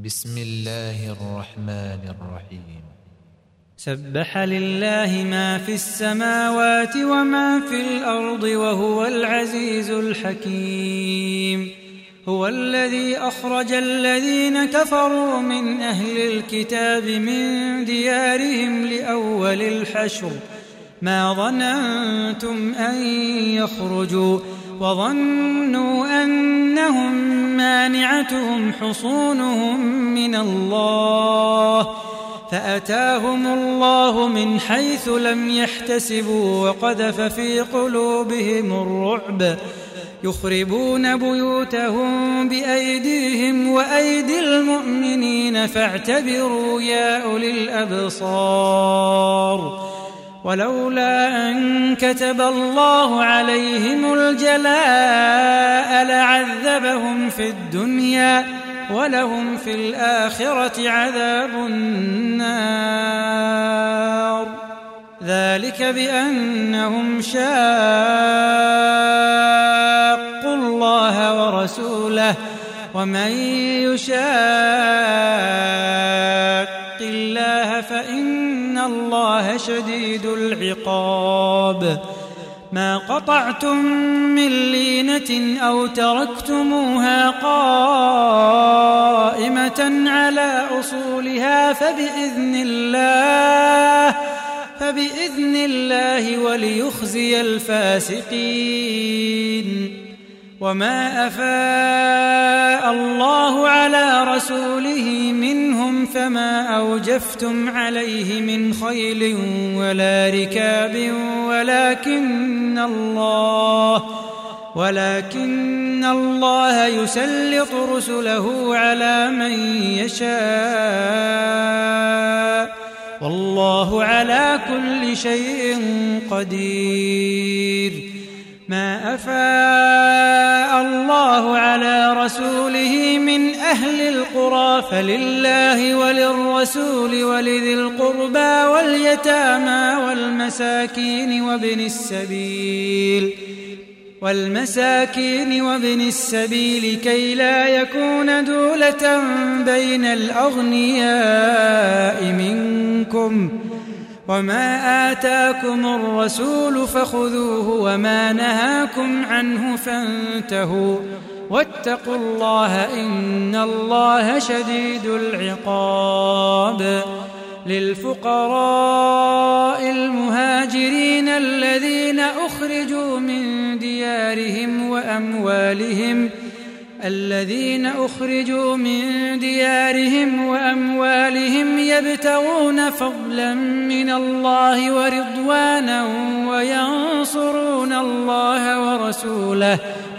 بسم الله الرحمن الرحيم. سبح لله ما في السماوات وما في الأرض وهو العزيز الحكيم. هو الذي أخرج الذين كفروا من أهل الكتاب من ديارهم لأول الحشر ما ظننتم أن يخرجوا وظنوا أنهم مانعتهم حصونهم من الله فأتاهم الله من حيث لم يحتسبوا وقذف في قلوبهم الرعب يخربون بيوتهم بأيديهم وأيدي المؤمنين فاعتبروا يا أولي الأبصار. ولولا أن كتب الله عليهم الجلاء لعذبهم في الدنيا ولهم في الآخرة عذاب النار. ذلك بأنهم شاقوا الله ورسوله ومن يشاق الله فإن الله شديد العقاب. ما قطعتم من لينة أو تركتموها قائمة على أصولها فبإذن الله وليخزي الفاسقين. وما أفاء الله على رسوله منهم فما أوجفتم عليه من خيل ولا ركاب ولكن الله يسلط رسله على من يشاء والله على كل شيء قدير. ما أفاء الله على رسوله من أهل القرى فلله وللرسول ولذي القربى واليتامى والمساكين وابن السبيل كي لا يكون دولة بين الأغنياء منكم. وما آتاكم الرسول فخذوه وما نهاكم عنه فانتهوا واتقوا الله إن الله شديد العقاب. للفقراء المهاجرين الذين أخرجوا من ديارهم وأموالهم يبتغون فضلا من الله ورضوانا وينصرون الله ورسوله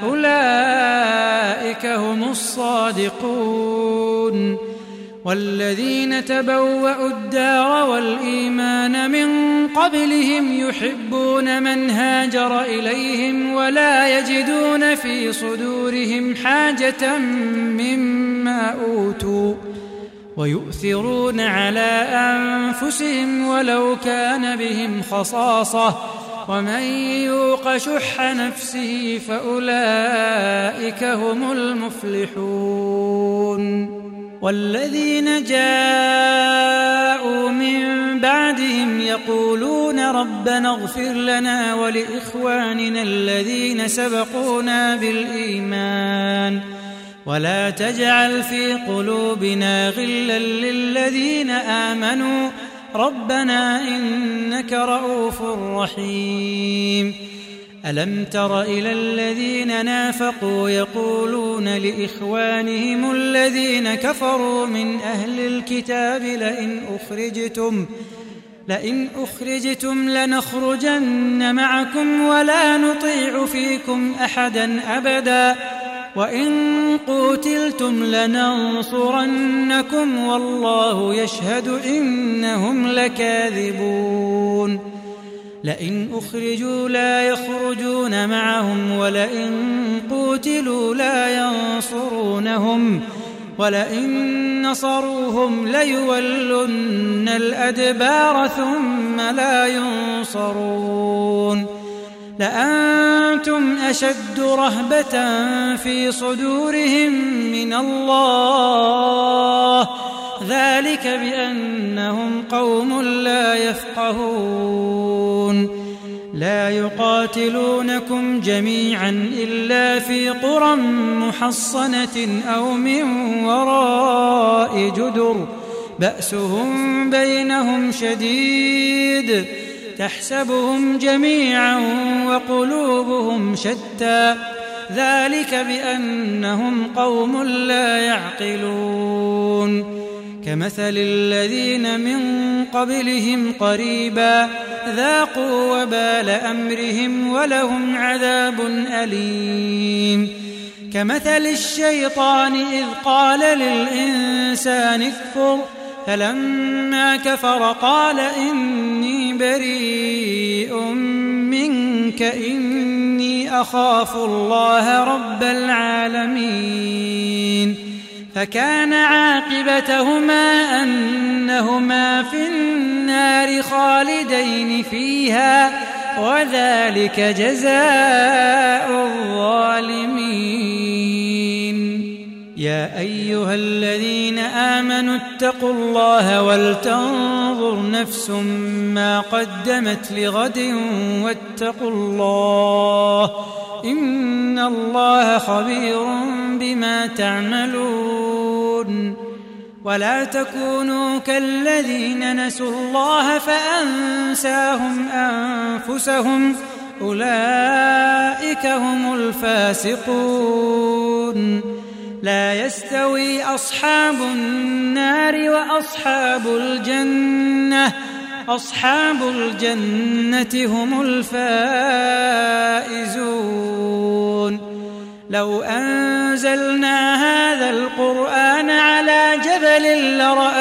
أولئك هم الصادقون. والذين تبوأوا الدار والإيمان من قبلهم يحبون من هاجر إليهم ولا يجدون في صدورهم حاجة مما أوتوا ويؤثرون على أنفسهم ولو كان بهم خصاصة ومن يوق شح نفسه فأولئك هم المفلحون. والذين جاءوا من بعدهم يقولون ربنا اغفر لنا ولإخواننا الذين سبقونا بالإيمان ولا تجعل في قلوبنا غلا للذين آمنوا ربنا إنك رؤوف رحيم. ألم تر إلى الذين نافقوا يقولون لإخوانهم الذين كفروا من أهل الكتاب لئن أخرجتم لنخرجن معكم ولا نطيع فيكم أحدا أبدا وإن قوتلتم لننصرنكم والله يشهد إنهم لكاذبون. لئن أخرجوا لا يخرجون معهم ولئن قوتلوا لا ينصرونهم ولئن نصروهم ليولن الأدبار ثم لا ينصرون. لأنتم أشد رهبة في صدورهم من الله ذلك بأنهم قوم لا يفقهون لا يقاتلونكم جميعا إلا في قرى محصنة أو من وراء جدر بأسهم بينهم شديد تحسبهم جميعا وقلوبهم شتى ذلك بأنهم قوم لا يعقلون كمثل الذين من قبلهم قريبا ذاقوا وبال أمرهم ولهم عذاب أليم كمثل الشيطان إذ قال للإنسان اكفر فلما كفر قال إني بريء منك إني أخاف الله رب العالمين فكان عاقبتهما أنهما في النار خالدين فيها وذلك جزاء الظالمين يا أيها الذين آمنوا اتقوا الله ولتنظر نفس ما قدمت لغد واتقوا الله إن الله خبير بما تعملون ولا تكونوا كالذين نسوا الله فأنساهم أنفسهم أولئك هم الفاسقون لا يستوي أصحاب النار وأصحاب الجنة أصحاب الجنة هم الفائزون لو أنزلنا هذا القرآن على جبل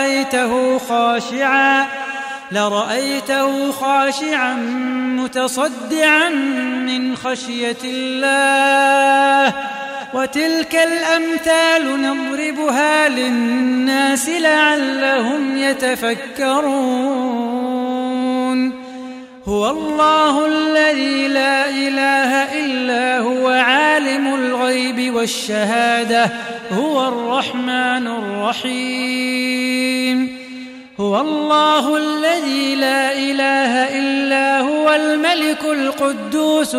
لرأيته خاشعا متصدعا من خشية الله وتلك الأمثال نضربها للناس لعلهم يتفكرون هو الله الذي لا إله إلا هو عالم الغيب والشهادة هو الرحمن الرحيم هو الله الذي لا إله إلا هو الملك القدوس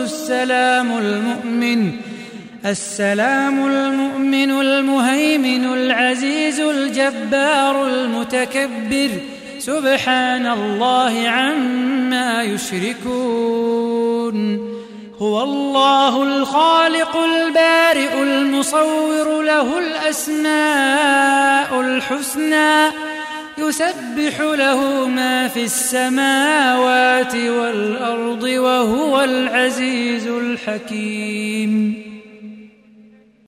السلام المؤمن المهيمن العزيز الجبار المتكبر سبحان الله عما يشركون هو الله الخالق البارئ المصور له الأسماء الحسنى يسبح له ما في السماوات والأرض وهو العزيز الحكيم